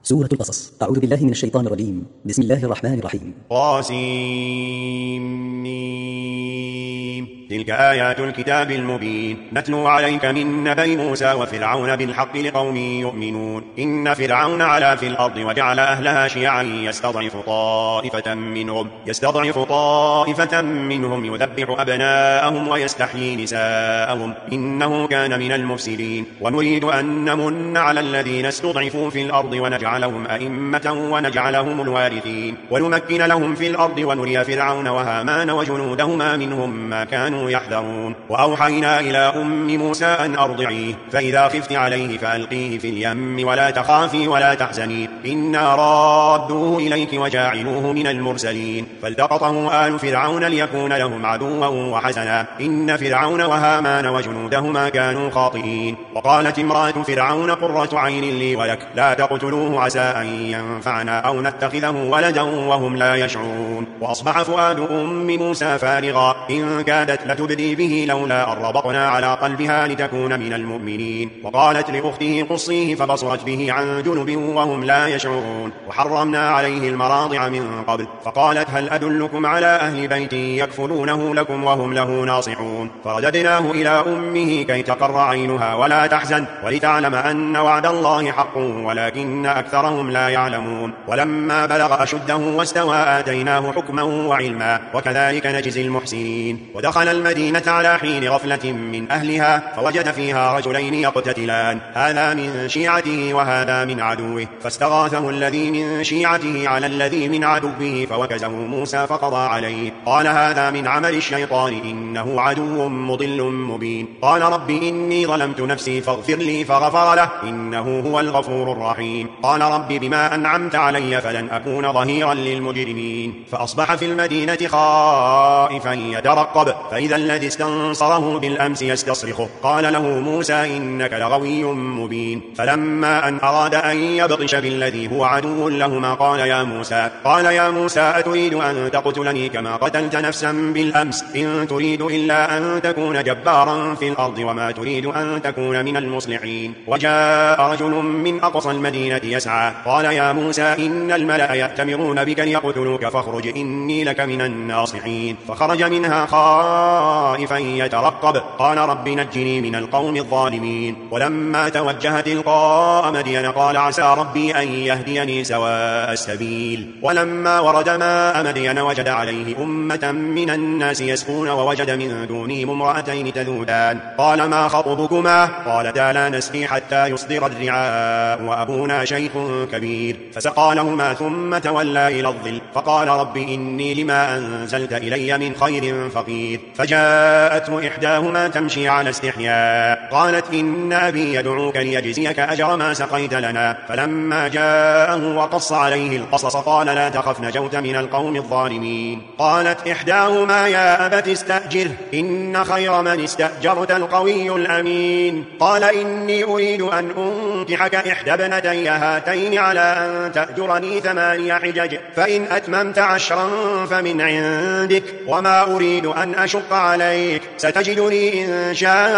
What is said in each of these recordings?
سورة القصص. أعوذ بالله من الشيطان الرجيم. بسم الله الرحمن الرحيم. طاسيم. تلك آيات الكتاب المبين نتلو عليك من نبأ موسى وفرعون بالحق لقوم يؤمنون. إن فرعون علا في الأرض وجعل أهلها شيعا يستضعف طائفة منهم يذبح أبناءهم ويستحيي نساءهم إنه كان من المفسدين. ونريد أن نمن على الذين استضعفوا في الأرض ونجعلهم أئمة ونجعلهم الوارثين ونمكن لهم في الأرض ونري فرعون وهامان وجنودهما منهم ما كانوا يحذرون. وأوحينا إلى أم موسى أن أرضعيه فإذا خفت عليه فألقيه في اليم ولا تخافي ولا تحزني إنا رادوه إليك وجاعلوه من المرسلين. فالتقطه آل فرعون ليكون لهم عدوا وحزنا إن فرعون وهامان وجنودهما كانوا خاطئين. وقالت امرأة فرعون قرة عين لي ولك لا تقتلوه عسى أن ينفعنا أو نتخذه ولدا وهم لا يشعرون. وأصبح فؤاد أم موسى فارغا إن كادت لتبدي به لولا أن ربطنا على قلبها لتكون من المؤمنين. وقالت لأخته قصيه فبصرت به عن جنب وهم لا يشعرون. وحرمنا عليه المراضع من قبل فقالت هل أدلكم على أهل بيت يكفلونه لكم وهم له ناصحون. فرددناه إلى أمه كي تقر عينها ولا تحزن ولتعلم أن وعد الله حق ولكن أكثرهم لا يعلمون. ولما بلغ أشده واستوى آتيناه حكما وعلما وكذلك نجزي المحسنين. ودخل المدينة على حين غفلة من أهلها فوجد فيها رجلين يقتتلان هذا من شيعته وهذا من عدوه فاستغاثه الذي من شيعته على الذي من عدوه فوكزه موسى فقضى عليه قال هذا من عمل الشيطان إنه عدو مضل مبين. قال رب إني ظلمت نفسي فاغفر لي فغفر له إنه هو الغفور الرحيم. قال رب بما أنعمت علي فلن أكون ظهيرا للمجرمين. فأصبح في المدينة خائفا يترقب فإذا الذي استنصره بالأمس يستصرخه قال له موسى إنك لغوي مبين. فلما أن أراد أن يبطش بالذي هو عدو لهما قال يا موسى أتريد أن تقتلني كما قتلت نفسا بالأمس إن تريد إلا أن تكون جبارا في الأرض وما تريد أن تكون من المصلحين. وجاء رجل من أقصى المدينة يسعى قال يا موسى إن الملأ يأتمرون بك ليقتلوك فاخرج إني لك من الناصحين. فخرج منها خائفا يترقب قال رب نجني من القوم الظالمين. ولما توجه تلقاء مدين قال عسى ربي أن يهديني سواء السبيل. ولما ورد ماء مدين وجد عليه أمة من الناس يسقون ووجد من دونهم امرأتين تذودان قال ما خطبكما قالتا لا نسقي حتى يصدر الرعاء وأبونا شيخ كبير. فسقى لهما ثم تولى إلى الظل فقال رب إني لما أنزلت إلي من خير فقير. فجاءته إحداهما تمشي على استحياء قالت إن أبي يدعوك ليجزيك أجر ما سقيت لنا. فلما جاءه وقص عليه القصص قال لا تخف نجوت من القوم الظالمين. قالت إحداهما يا أبت استأجره إن خير من استأجرت القوي الأمين. قال إني أريد أن أنكحك إحدى ابنتي هاتين على أن تأجرني 8 حجج فإن أتممت 10 فمن عندك وما أريد أن أشق عليك ستجدني إن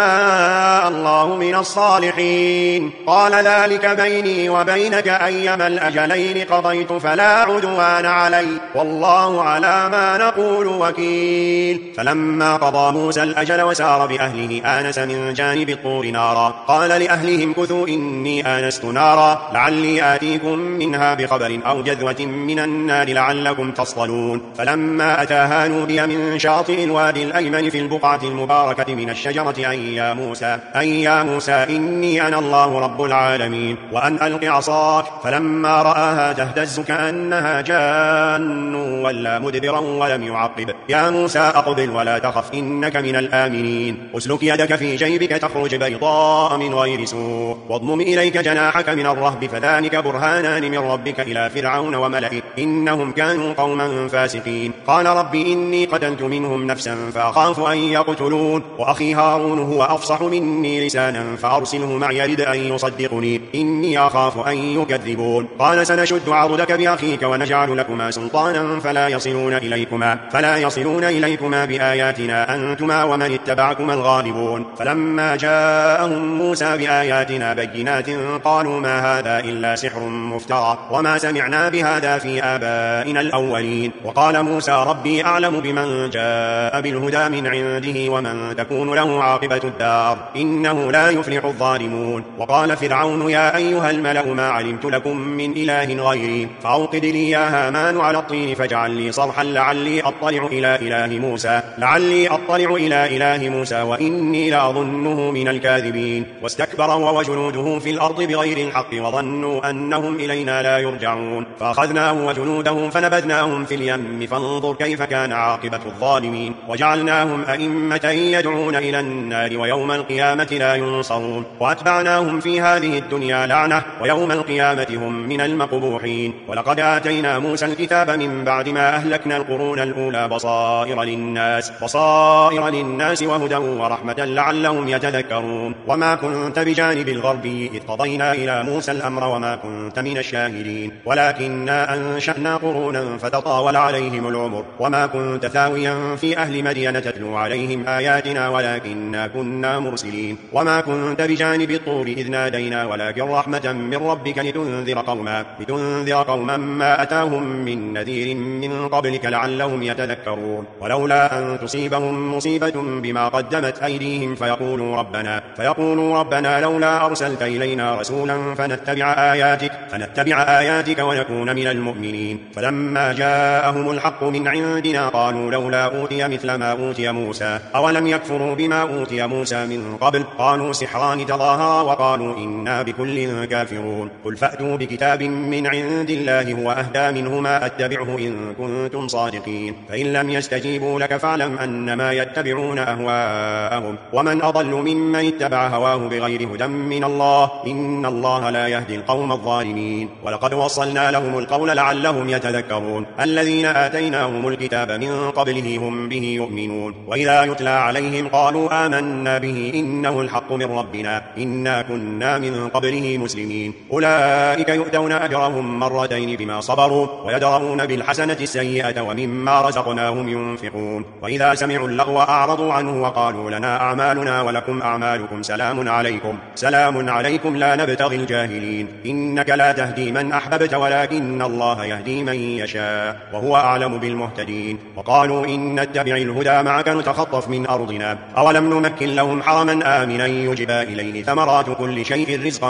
شاء الله من الصالحين. قال ذلك بيني وبينك أيما الأجلين قضيت فلا عدوان علي والله على ما نقول وكيل. فلما قضى موسى الأجل وسار بأهله آنس من جانب الطور نارا قال لأهلهم كثوا إني آنست نارا لعلي آتيكم منها بخبر أو جذوة من النار لعلكم تصطلون. فلما أتاها نودي من شاطئ الوادي الأيمن في البقعة المباركة من الشجرة أي يا موسى إني أنا الله رب العالمين وأن ألق عصاك. فلما رآها تهتز كأنها جان ولا مدبرا ولم يعقب يا موسى أقبل ولا تخف إنك من الآمنين. أسلك يدك في جيبك تخرج بيضاء من غير سوء واضمم إليك جناحك من الرهب فذلك برهانان من ربك إلى فرعون وملئه إنهم كانوا قوما فاسقين. قال رب إني قتلت منهم نفسا وأخاف أن يقتلون وأخي هارون هو أفصح مني لسانا فأرسله معي يرد أن يصدقني إني أخاف أن يكذبون قال سنشد عضدك بأخيك ونجعل لكما سلطانا فلا يصلون إليكما بآياتنا أنتما ومن اتبعكما الغالبون فلما جاءهم موسى بآياتنا بينات قالوا ما هذا إلا سحر مفترى وما سمعنا بهذا في آبائنا الأولين وقال موسى ربي أعلم بمن جاء بالهدى من عنده ومن تكون له عاقبة الدار إنه لا يفلح الظالمون وقال فرعون يا أيها الملأ ما علمت لكم من إله غيري فأوقد لي يا هامان على الطين فاجعل لي صرحا لعلي أطلع إلى إله موسى وإني لأظنه من الكاذبين واستكبر وجنوده في الأرض بغير الحق وظنوا أنهم إلينا لا يرجعون فأخذناه وجنوده فنبذناهم في اليم فانظر كيف كان عاقبة الظالمين وجعلناهم أئمة يدعون إلى النار ويوم القيامة لا ينصرون وأتبعناهم في هذه الدنيا لعنة ويوم القيامة هم من المقبوحين ولقد آتينا موسى الكتاب من بعد ما أهلكنا القرون الأولى بصائر للناس وهدى ورحمة لعلهم يتذكرون وما كنت بجانب الغربي إذ قضينا إلى موسى الأمر وما كنت من الشاهدين ولكننا أنشأنا قرونا فتطاول عليهم العمر وما كنت ثاويا في أهل مدين تتلو عليهم آياتنا ولكننا كنا مرسلين وما كنت بجانب الطور إذ نادينا ولكن رحمة من ربك لتنذر قوما ما أتاهم من نذير من قبلك لعلهم يتذكرون ولولا أن تصيبهم مصيبة بما قدمت أيديهم فيقولوا ربنا لولا أرسلت إلينا رسولا فنتبع آياتك ونكون من المؤمنين فلما جاءهم الحق من عندنا قالوا لولا أوتي مثل ما أوتي موسى أولم يكفروا بما أوتي موسى من قبل قالوا سحران تظاهرا وقالوا إنا بكل كافرون قل فأتوا بكتاب من عند الله هو أهدى منهما أتبعه إن كنتم صادقين فإن لم يستجيبوا لك فاعلم أنما يتبعون أهواءهم ومن أضل ممن اتبع هواه بغير هدى من الله إن الله لا يهدي القوم الظالمين ولقد وصلنا لهم القول لعلهم يتذكرون الذين آتيناهم الكتاب من قبله هم به يؤمنون وإذا يتلى عليهم قالوا آمنا به إنه الحق من ربنا إنا كنا من قبله مسلمين أولئك يؤتون أجرهم مرتين بما صبروا ويدرؤون بالحسنة السيئة ومما رزقناهم ينفقون وإذا سمعوا اللغو أعرضوا عنه وقالوا لنا أعمالنا ولكم أعمالكم سلام عليكم لا نبتغي الجاهلين إنك لا تهدي من أحببت ولكن الله يهدي من يشاء وهو أعلم بالمهتدين وقالوا إن نتبع الهدى معك نتخطف من أرضنا أولم نمكن لهم حرما آمنا يجبى إليه ثمرات كل شيء رزقا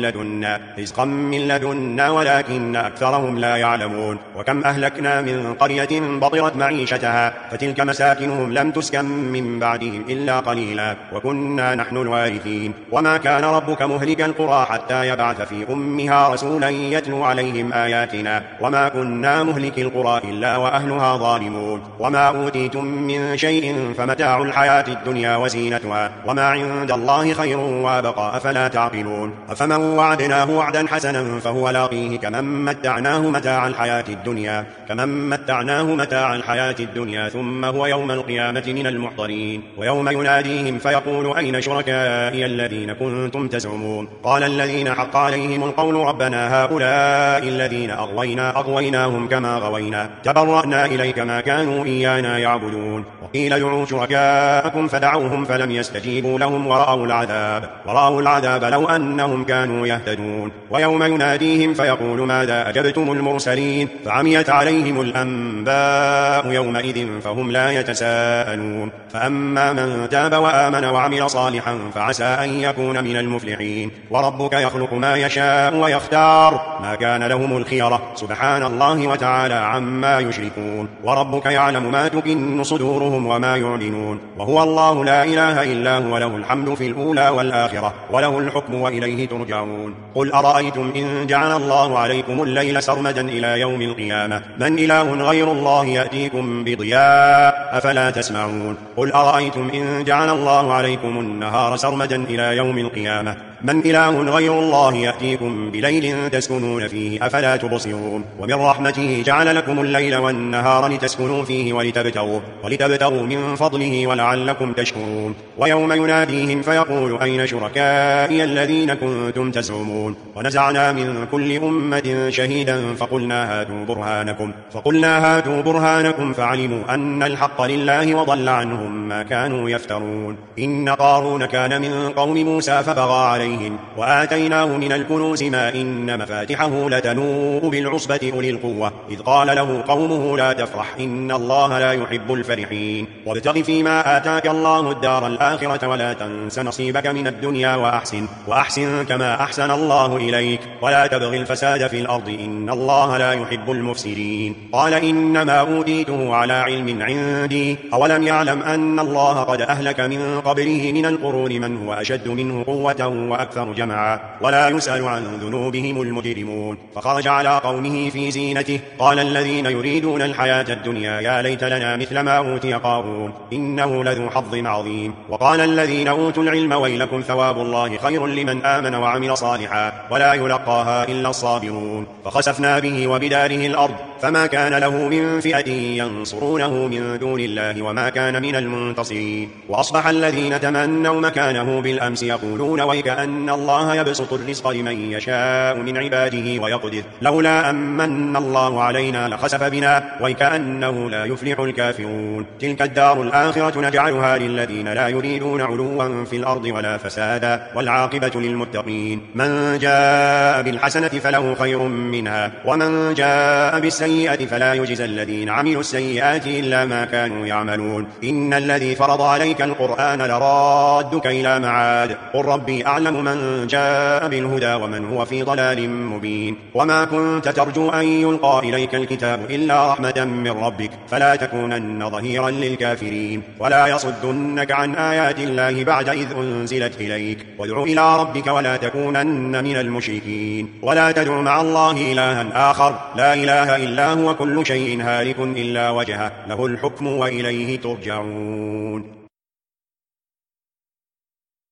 من لدنا ولكن أكثرهم لا يعلمون وكم أهلكنا من قرية بطرت معيشتها فتلك مساكنهم لم تسكن من بعدهم إلا قليلا وكنا نحن الوارثين وما كان ربك مهلك القرى حتى يبعث في أمها رسولا يتلو عليهم آياتنا وما كنا مهلك القرى إلا وأهلها ظالمون وما أوتيتم من شيء فمتاع الحياة الدنيا وزينتها وما عند الله خير وابقى أفلا تعقلون أفمن وعدناه وعدا حسنا فهو لاقيه كمن متعناه متاع الحياة الدنيا ثم هو يوم القيامة من المحضرين ويوم يناديهم فيقول أين شركائي الذين كنتم تزعمون قال الذين حق عليهم القول ربنا هؤلاء الذين أغويناهم كما غوينا تبرأنا إليك ما كانوا إيانا يعبدون وقيل ادعوا شركاءكم فدعوهم فلم يستجيبوا لهم ورأوا العذاب لو أنهم كانوا يهتدون ويوم يناديهم فيقول ماذا أجبتم المرسلين فعميت عليهم الأنباء يومئذ فهم لا يتساءلون فأما من تاب وآمن وعمل صالحا فعسى أن يكون من المفلحين وربك يخلق ما يشاء ويختار ما كان لهم الخيرة سبحان الله وتعالى عما يشركون وربك يعلم ما تكن صدورهم وما يعلنون وهو الله لا إله إلا هو له الحمد في الأولى والآخرة وله الحكم وإليه ترجعون قل أرأيتم إن جعل الله عليكم الليل سرمدا إلى يوم القيامة من إله غير الله يأتيكم بضياء أفلا تسمعون قل أرأيتم إن جعل الله عليكم النهار سرمدا إلى يوم القيامة من إله غير الله يأتيكم بليل تسكنون فيه أفلا تبصرون ومن رحمته جعل لكم الليل والنهار لتسكنوا فيه ولتبتغوا من فضله ولعلكم تشكرون. ويوم يناديهم فيقول أين شركائي الذين كنتم تزعمون ونزعنا من كل أمة شهيدا فقلنا هاتوا برهانكم فعلموا أن الحق لله وضل عنهم ما كانوا يفترون. إن قارون كان من قوم موسى فبغى عليهم وآتيناه من الكنوز ما إن مفاتحه لتنوء بالعصبة أولي القوة إذ قال له قومه لا تفرح إن الله لا يحب الفرحين وابتغ فيما آتاك الله الدار الآخرة ولا تنس نصيبك من الدنيا وأحسن كما أحسن الله إليك ولا تبغ الفساد في الأرض إن الله لا يحب المفسدين. قال إنما أوتيته على علم عندي أولم يعلم أن الله قد أهلك من قبله من القرون من هو أشد منه قوة وأكثر جمعا ولا يسأل عن ذنوبهم المجرمون. فخرج على قومه في زينته قال الذين يريدون الحياة الدنيا يا ليت لنا مثل ما أوتي قارون إنه لذو حظ عظيم. وقال الذين أوتوا العلم ويلكم ثواب الله خير لمن آمن وعمل صالحا ولا يلقاها إلا الصابرون. فخسفنا به وبداره الأرض فما كان له من فئة ينصرونه من دون الله وما كان من المنتصرين. وأصبح الذين تمنوا مكانه بالأمس يقولون ويكأن الله يبسط الرزق لمن يشاء من عباده ويقدر لولا أمن الله علينا لخسف بنا ويكأنه لا يفلح الكافرون. تلك الدار الآخرة نجعلها للذين لا يريدون علوا في الأرض ولا فسادا والعاقبة للمتقين. من جاء بالحسنة فله خير منها ومن جاء بالسيئة فلا يجزى الذين عملوا السيئات إلا ما كانوا يعملون. إن الذي فرض عليك القرآن لرادك إلى معاد قل ربي أعلم من جاء بالهدى ومن هو في ضلال مبين. وما كنت ترجو أن يلقى إليك الكتاب إلا رحمة من ربك فلا تكونن ظهيرا للكافرين ولا يصدنك عن آيات الله بعد إذ أنزلت إليك وادع إلى ربك ولا تكونن من المشركين. ولا تدع مع الله إلها آخر لا إله إلا هو كل شيء هالك إلا وجهه له الحكم وإليه ترجعون.